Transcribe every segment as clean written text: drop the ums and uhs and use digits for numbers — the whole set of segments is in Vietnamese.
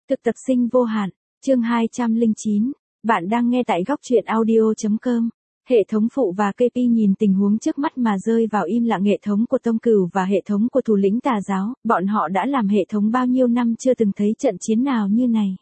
Thực tập sinh vô hạn, chương 209, bạn đang nghe tại góc truyện audio.com. Hệ thống phụ và KP nhìn tình huống trước mắt mà rơi vào im lặng. Hệ thống của Tông Cửu và hệ thống của thủ lĩnh tà giáo, bọn họ đã làm hệ thống bao nhiêu năm chưa từng thấy trận chiến nào như này.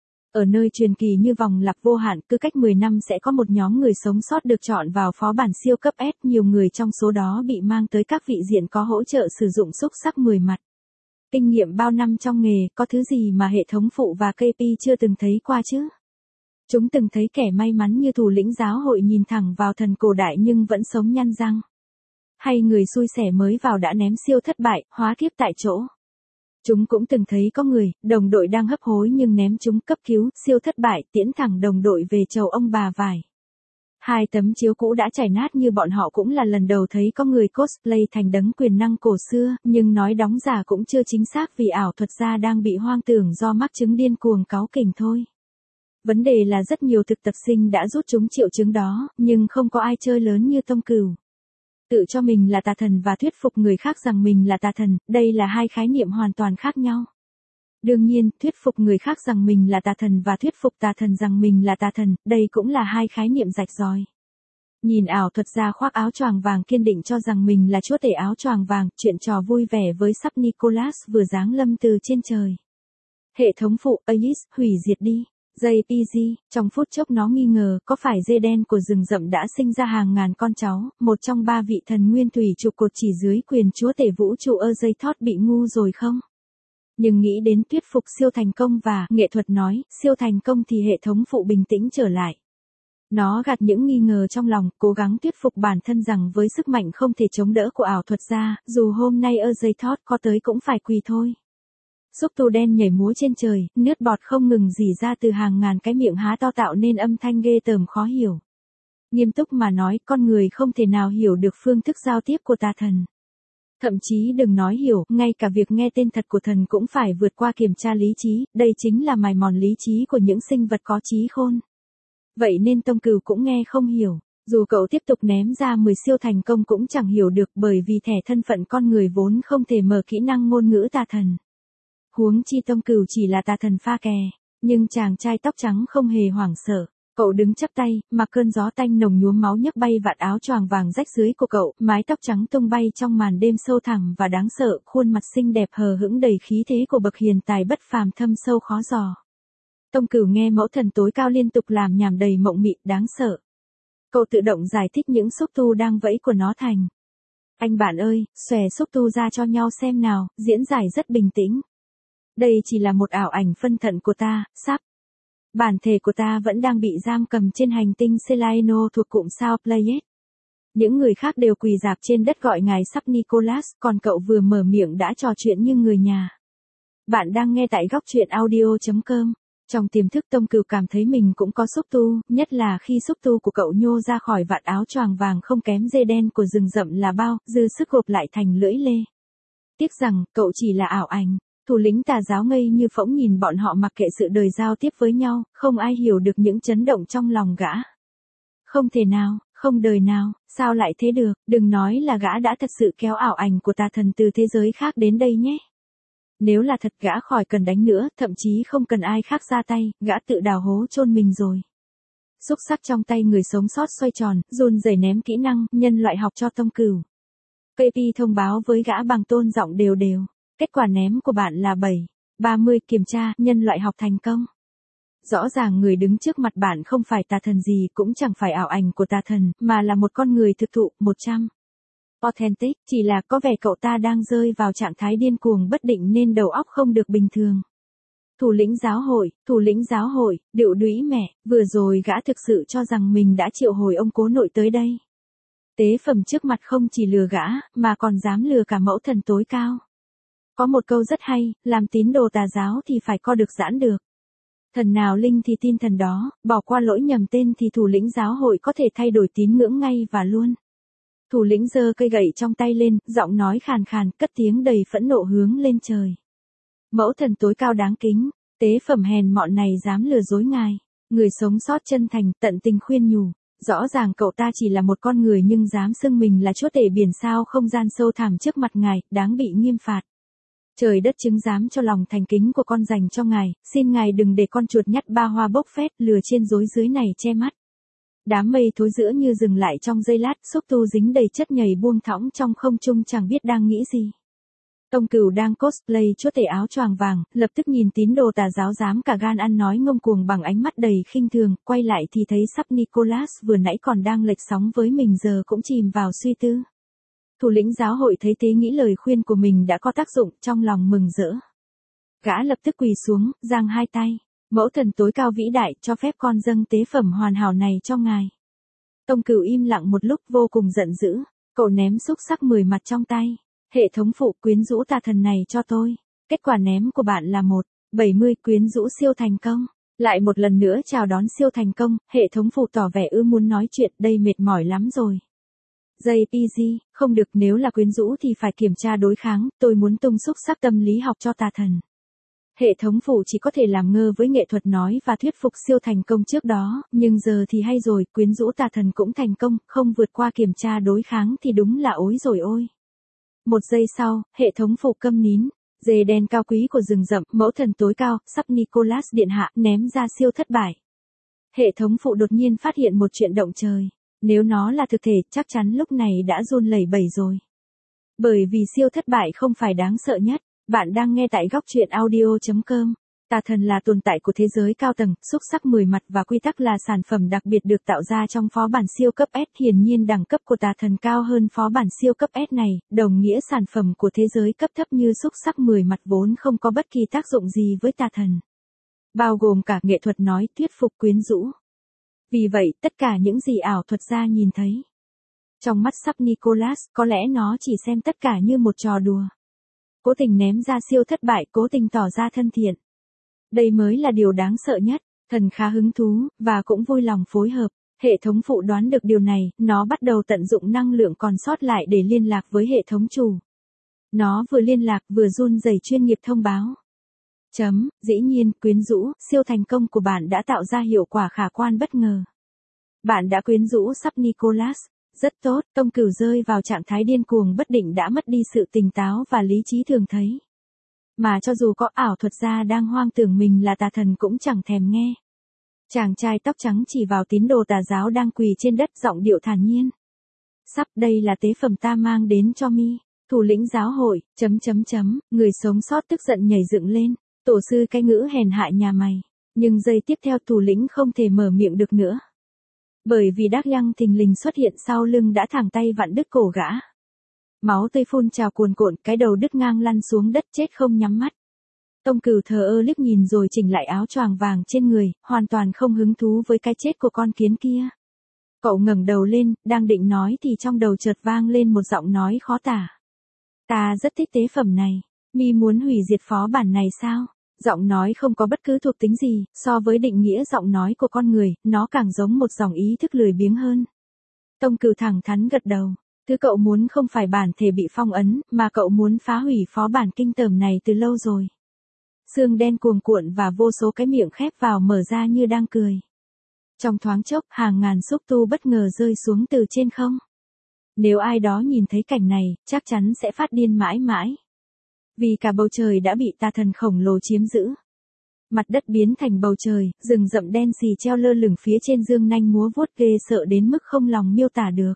Ở nơi truyền kỳ như vòng lặp vô hạn, cứ cách 10 năm sẽ có một nhóm người sống sót được chọn vào phó bản siêu cấp S, nhiều người trong số đó bị mang tới các vị diện có hỗ trợ sử dụng xúc sắc 10 mặt. Kinh nghiệm bao năm trong nghề, có thứ gì mà hệ thống phụ và KP chưa từng thấy qua chứ? Chúng từng thấy kẻ may mắn như thủ lĩnh giáo hội nhìn thẳng vào thần cổ đại nhưng vẫn sống nhăn răng. Hay người xui xẻ mới vào đã ném siêu thất bại, hóa kiếp tại chỗ. Chúng cũng từng thấy có người, đồng đội đang hấp hối nhưng ném chúng cấp cứu, siêu thất bại, tiễn thẳng đồng đội về chầu ông bà vải. Hai tấm chiếu cũ đã chảy nát như bọn họ cũng là lần đầu thấy có người cosplay thành đấng quyền năng cổ xưa, nhưng nói đóng giả cũng chưa chính xác vì ảo thuật gia đang bị hoang tưởng do mắc chứng điên cuồng cáu kỉnh thôi. Vấn đề là rất nhiều thực tập sinh đã rút chúng triệu chứng đó, nhưng không có ai chơi lớn như Tông Cửu. Tự cho mình là tà thần và thuyết phục người khác rằng mình là tà thần, đây là hai khái niệm hoàn toàn khác nhau. Đương nhiên, thuyết phục người khác rằng mình là tà thần và thuyết phục tà thần rằng mình là tà thần, đây cũng là hai khái niệm rạch ròi. Nhìn ảo thuật gia khoác áo choàng vàng kiên định cho rằng mình là chúa tể áo choàng vàng, chuyện trò vui vẻ với sắp Nicholas vừa giáng lâm từ trên trời. Hệ thống phụ Aegis, hủy diệt đi. JPG, trong phút chốc nó nghi ngờ có phải dê đen của rừng rậm đã sinh ra hàng ngàn con cháu, một trong ba vị thần nguyên thủy trụ cột chỉ dưới quyền chúa tể vũ trụ Azeroth bị ngu rồi không? Nhưng nghĩ đến thuyết phục siêu thành công và nghệ thuật nói, siêu thành công thì hệ thống phụ bình tĩnh trở lại. Nó gạt những nghi ngờ trong lòng, cố gắng thuyết phục bản thân rằng với sức mạnh không thể chống đỡ của ảo thuật gia, dù hôm nay Azeroth có tới cũng phải quỳ thôi. Xúc tu đen nhảy múa trên trời, nước bọt không ngừng rỉ ra từ hàng ngàn cái miệng há to tạo nên âm thanh ghê tởm khó hiểu. Nghiêm túc mà nói, con người không thể nào hiểu được phương thức giao tiếp của tà thần. Thậm chí đừng nói hiểu, ngay cả việc nghe tên thật của thần cũng phải vượt qua kiểm tra lý trí, đây chính là mài mòn lý trí của những sinh vật có trí khôn. Vậy nên Tông Cửu cũng nghe không hiểu, dù cậu tiếp tục ném ra 10 siêu thành công cũng chẳng hiểu được bởi vì thẻ thân phận con người vốn không thể mở kỹ năng ngôn ngữ tà thần. Huống chi Tông Cửu chỉ là tà thần pha kè, nhưng chàng trai tóc trắng không hề hoảng sợ. Cậu đứng chắp tay, mặc cơn gió tanh nồng nhuốm máu nhấc bay vạt áo choàng vàng rách dưới của cậu, mái tóc trắng tung bay trong màn đêm sâu thẳm và đáng sợ, khuôn mặt xinh đẹp hờ hững đầy khí thế của bậc hiền tài bất phàm thâm sâu khó dò. Tông Cửu nghe mẫu thần tối cao liên tục làm nhảm đầy mộng mị, đáng sợ. Cậu tự động giải thích những xúc tu đang vẫy của nó thành. Anh bạn ơi, xòe xúc tu ra cho nhau xem nào, diễn giải rất bình tĩnh. Đây chỉ là một ảo ảnh phân thận của ta, sắp. Bản thể của ta vẫn đang bị giam cầm trên hành tinh Selaeno thuộc cụm sao Pleiades. Những người khác đều quỳ rạp trên đất gọi ngài sắp Nicholas, còn cậu vừa mở miệng đã trò chuyện như người nhà. Bạn đang nghe tại góc truyện audio.com. Trong tiềm thức Tông Cửu cảm thấy mình cũng có xúc tu, nhất là khi xúc tu của cậu nhô ra khỏi vạt áo choàng vàng không kém dê đen của rừng rậm là bao, dư sức gộp lại thành lưỡi lê. Tiếc rằng, cậu chỉ là ảo ảnh. Thủ lĩnh tà giáo ngây như phỗng nhìn bọn họ mặc kệ sự đời giao tiếp với nhau, không ai hiểu được những chấn động trong lòng gã. Không thể nào, không đời nào, sao lại thế được, đừng nói là gã đã thật sự kéo ảo ảnh của tà thần từ thế giới khác đến đây nhé. Nếu là thật gã khỏi cần đánh nữa, thậm chí không cần ai khác ra tay, gã tự đào hố chôn mình rồi. Xúc sắc trong tay người sống sót xoay tròn, run rẩy ném kỹ năng, nhân loại học cho Tông Cửu. KP thông báo với gã bằng tone giọng đều đều. Kết quả ném của bạn là 7/30, kiểm tra, nhân loại học thành công. Rõ ràng người đứng trước mặt bạn không phải tà thần gì cũng chẳng phải ảo ảnh của tà thần, mà là một con người thực thụ, 100. Authentic, chỉ là có vẻ cậu ta đang rơi vào trạng thái điên cuồng bất định nên đầu óc không được bình thường. Thủ lĩnh giáo hội, điệu đũy mẹ, vừa rồi gã thực sự cho rằng mình đã triệu hồi ông cố nội tới đây. Tế phẩm trước mặt không chỉ lừa gã, mà còn dám lừa cả mẫu thần tối cao. Có một câu rất hay, làm tín đồ tà giáo thì phải co được giãn được. Thần nào linh thì tin thần đó, bỏ qua lỗi nhầm tên thì thủ lĩnh giáo hội có thể thay đổi tín ngưỡng ngay và luôn. Thủ lĩnh giơ cây gậy trong tay lên, giọng nói khàn khàn, cất tiếng đầy phẫn nộ hướng lên trời. Mẫu thần tối cao đáng kính, tế phẩm hèn mọn này dám lừa dối ngài. Người sống sót chân thành, tận tình khuyên nhủ. Rõ ràng cậu ta chỉ là một con người nhưng dám xưng mình là chúa tể biển sao không gian sâu thẳm trước mặt ngài, đáng bị nghiêm phạt. Trời đất chứng giám cho lòng thành kính của con dành cho ngài, xin ngài đừng để con chuột nhắt ba hoa bốc phét lừa trên rối dưới này che mắt. Đám mây thối giữa như dừng lại trong giây lát, xúc tu dính đầy chất nhầy buông thõng trong không trung chẳng biết đang nghĩ gì. Tông Cửu đang cosplay chúa tể áo choàng vàng, lập tức nhìn tín đồ tà giáo dám cả gan ăn nói ngông cuồng bằng ánh mắt đầy khinh thường, quay lại thì thấy sắp Nicholas vừa nãy còn đang lệch sóng với mình giờ cũng chìm vào suy tư. Thủ lĩnh giáo hội thấy thế nghĩ lời khuyên của mình đã có tác dụng, trong lòng mừng rỡ. Gã lập tức quỳ xuống, giang hai tay. Mẫu thần tối cao vĩ đại, cho phép con dâng tế phẩm hoàn hảo này cho ngài. Tông Cửu im lặng một lúc vô cùng giận dữ. Cậu ném xúc sắc 10 mặt trong tay. Hệ thống phụ quyến rũ tà thần này cho tôi. Kết quả ném của bạn là 1/70 quyến rũ siêu thành công. Lại một lần nữa chào đón siêu thành công, hệ thống phụ tỏ vẻ muốn nói chuyện, đây mệt mỏi lắm rồi. JPG, không được, nếu là quyến rũ thì phải kiểm tra đối kháng, tôi muốn tung xúc sắc tâm lý học cho tà thần. Hệ thống phụ chỉ có thể làm ngơ với nghệ thuật nói và thuyết phục siêu thành công trước đó, nhưng giờ thì hay rồi, quyến rũ tà thần cũng thành công, không vượt qua kiểm tra đối kháng thì đúng là ối rồi ôi. Một giây sau, hệ thống phụ câm nín. Dê đen cao quý của rừng rậm, mẫu thần tối cao, sắp Nicholas điện hạ, ném ra siêu thất bại. Hệ thống phụ đột nhiên phát hiện một chuyện động trời. Nếu nó là thực thể, chắc chắn lúc này đã run lẩy bẩy rồi. Bởi vì siêu thất bại không phải đáng sợ nhất. Bạn đang nghe tại góc truyện audio.com. Tà thần là tồn tại của thế giới cao tầng, xúc sắc 10 mặt và quy tắc là sản phẩm đặc biệt được tạo ra trong phó bản siêu cấp S. Hiển nhiên đẳng cấp của tà thần cao hơn phó bản siêu cấp S này, đồng nghĩa sản phẩm của thế giới cấp thấp như xúc sắc 10 mặt vốn không có bất kỳ tác dụng gì với tà thần. Bao gồm cả nghệ thuật nói, thuyết phục, quyến rũ. Vì vậy, tất cả những gì ảo thuật gia nhìn thấy. Trong mắt sắp Nicholas, có lẽ nó chỉ xem tất cả như một trò đùa. Cố tình ném ra siêu thất bại, cố tình tỏ ra thân thiện. Đây mới là điều đáng sợ nhất. Thần khá hứng thú, và cũng vui lòng phối hợp. Hệ thống phụ đoán được điều này, nó bắt đầu tận dụng năng lượng còn sót lại để liên lạc với hệ thống chủ. Nó vừa liên lạc vừa run rẩy chuyên nghiệp thông báo. Dĩ nhiên, quyến rũ, siêu thành công của bạn đã tạo ra hiệu quả khả quan bất ngờ. Bạn đã quyến rũ sắp Nicholas. Rất tốt, Tông Cửu rơi vào trạng thái điên cuồng bất định đã mất đi sự tỉnh táo và lý trí thường thấy. Mà cho dù có ảo thuật gia đang hoang tưởng mình là tà thần cũng chẳng thèm nghe. Chàng trai tóc trắng chỉ vào tín đồ tà giáo đang quỳ trên đất, giọng điệu thản nhiên. Sắp, đây là tế phẩm ta mang đến cho mi. Thủ lĩnh giáo hội, người sống sót tức giận nhảy dựng lên. Tổ sư cái ngữ hèn hạ nhà mày. Nhưng giây tiếp theo thủ lĩnh không thể mở miệng được nữa. Bởi vì Đắc Yang thình lình xuất hiện sau lưng đã thẳng tay vặn đứt cổ gã. Máu tươi phun trào cuồn cuộn, cái đầu đứt ngang lăn xuống đất chết không nhắm mắt. Tông Cửu thờ ơ liếc nhìn rồi chỉnh lại áo choàng vàng trên người, hoàn toàn không hứng thú với cái chết của con kiến kia. Cậu ngẩng đầu lên, đang định nói thì trong đầu chợt vang lên một giọng nói khó tả. Ta rất thích tế phẩm này, mi muốn hủy diệt phó bản này sao? Giọng nói không có bất cứ thuộc tính gì, so với định nghĩa giọng nói của con người, nó càng giống một dòng ý thức lười biếng hơn. Tông Cửu thẳng thắn gật đầu. Thứ cậu muốn không phải bản thể bị phong ấn, mà cậu muốn phá hủy phó bản kinh tởm này từ lâu rồi. Xương đen cuồn cuộn và vô số cái miệng khép vào mở ra như đang cười. Trong thoáng chốc, hàng ngàn xúc tu bất ngờ rơi xuống từ trên không. Nếu ai đó nhìn thấy cảnh này, chắc chắn sẽ phát điên mãi mãi. Vì cả bầu trời đã bị tà thần khổng lồ chiếm giữ. Mặt đất biến thành bầu trời, rừng rậm đen xì treo lơ lửng phía trên dương nanh múa vuốt ghê sợ đến mức không lòng miêu tả được.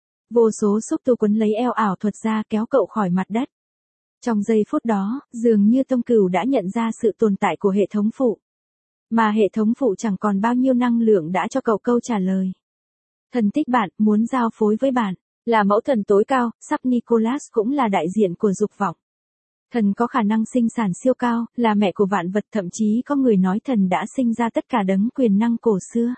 Vô số xúc tu quấn lấy eo ảo thuật ra kéo cậu khỏi mặt đất. Trong giây phút đó, dường như Tông Cửu đã nhận ra sự tồn tại của hệ thống phụ. Mà hệ thống phụ chẳng còn bao nhiêu năng lượng đã cho cậu câu trả lời. Thần thích bạn, muốn giao phối với bạn, là mẫu thần tối cao, sắp Nicholas cũng là đại diện của dục vọng. Thần có khả năng sinh sản siêu cao, là mẹ của vạn vật, thậm chí có người nói thần đã sinh ra tất cả đấng quyền năng cổ xưa.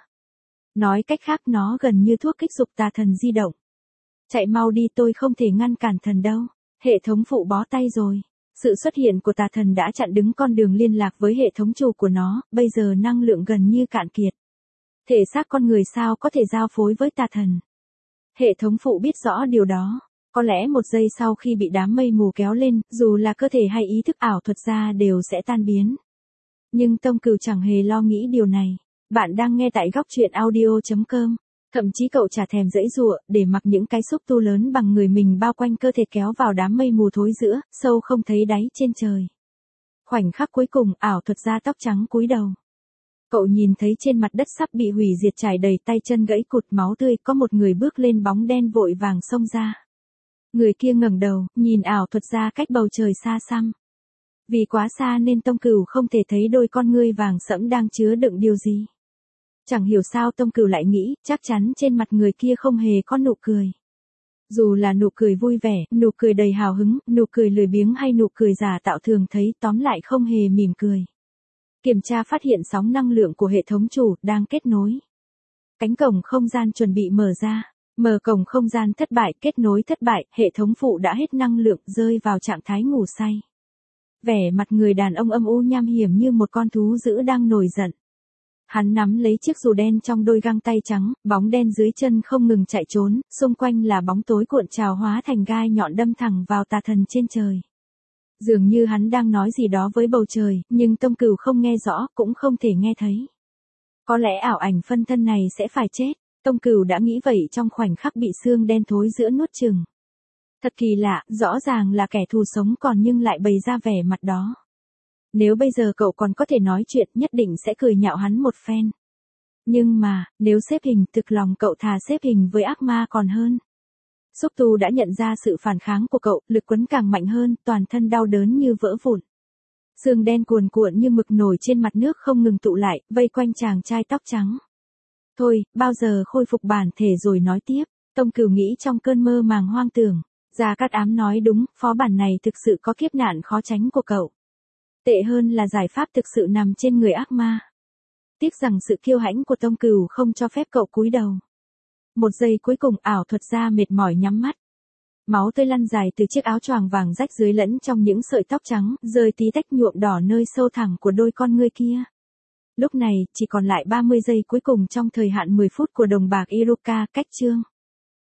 Nói cách khác nó gần như thuốc kích dục tà thần di động. Chạy mau đi, tôi không thể ngăn cản thần đâu. Hệ thống phụ bó tay rồi. Sự xuất hiện của tà thần đã chặn đứng con đường liên lạc với hệ thống chủ của nó, bây giờ năng lượng gần như cạn kiệt. Thể xác con người sao có thể giao phối với tà thần. Hệ thống phụ biết rõ điều đó. Có lẽ một giây sau khi bị đám mây mù kéo lên, dù là cơ thể hay ý thức ảo thuật gia đều sẽ tan biến. Nhưng Tông Cửu chẳng hề lo nghĩ điều này. Bạn đang nghe tại góc truyện audio.com. Thậm chí cậu chả thèm giãy giụa, để mặc những cái xúc tu lớn bằng người mình bao quanh cơ thể kéo vào đám mây mù thối rữa, sâu không thấy đáy trên trời. Khoảnh khắc cuối cùng, ảo thuật gia tóc trắng cúi đầu. Cậu nhìn thấy trên mặt đất sắp bị hủy diệt trải đầy tay chân gãy cụt máu tươi, có một người bước lên bóng đen vội vàng xông ra. Người kia ngẩng đầu, nhìn ảo thuật gia cách bầu trời xa xăm. Vì quá xa nên Tông Cửu không thể thấy đôi con ngươi vàng sẫm đang chứa đựng điều gì. Chẳng hiểu sao Tông Cửu lại nghĩ, chắc chắn trên mặt người kia không hề có nụ cười. Dù là nụ cười vui vẻ, nụ cười đầy hào hứng, nụ cười lười biếng hay nụ cười giả tạo thường thấy, tóm lại không hề mỉm cười. Kiểm tra phát hiện sóng năng lượng của hệ thống chủ đang kết nối. Cánh cổng không gian chuẩn bị mở ra. Mở cổng không gian thất bại, kết nối thất bại, hệ thống phụ đã hết năng lượng, rơi vào trạng thái ngủ say. Vẻ mặt người đàn ông âm u nham hiểm như một con thú dữ đang nổi giận. Hắn nắm lấy chiếc dù đen trong đôi găng tay trắng, bóng đen dưới chân không ngừng chạy trốn, xung quanh là bóng tối cuộn trào hóa thành gai nhọn đâm thẳng vào tà thần trên trời. Dường như hắn đang nói gì đó với bầu trời, nhưng Tông Cửu không nghe rõ, cũng không thể nghe thấy. Có lẽ ảo ảnh phân thân này sẽ phải chết. Tông Cửu đã nghĩ vậy trong khoảnh khắc bị xương đen thối giữa nuốt chửng. Thật kỳ lạ, rõ ràng là kẻ thù sống còn nhưng lại bày ra vẻ mặt đó. Nếu bây giờ cậu còn có thể nói chuyện, nhất định sẽ cười nhạo hắn một phen. Nhưng mà, nếu xếp hình, thực lòng cậu thà xếp hình với ác ma còn hơn. Xúc tu đã nhận ra sự phản kháng của cậu, lực quấn càng mạnh hơn, toàn thân đau đớn như vỡ vụn. Xương đen cuồn cuộn như mực nổi trên mặt nước không ngừng tụ lại, vây quanh chàng trai tóc trắng. Thôi, bao giờ khôi phục bản thể rồi nói tiếp, Tông Cửu nghĩ trong cơn mơ màng hoang tưởng. Gia Cát Ám nói đúng, phó bản này thực sự có kiếp nạn khó tránh của cậu. Tệ hơn là giải pháp thực sự nằm trên người ác ma. Tiếc rằng sự kiêu hãnh của Tông Cửu không cho phép cậu cúi đầu. Một giây cuối cùng ảo thuật gia mệt mỏi nhắm mắt. Máu tươi lăn dài từ chiếc áo choàng vàng rách dưới lẫn trong những sợi tóc trắng, rơi tí tách nhuộm đỏ nơi sâu thẳm của đôi con ngươi kia. Lúc này, chỉ còn lại 30 giây cuối cùng trong thời hạn 10 phút của đồng bạc Iruka, cách chương.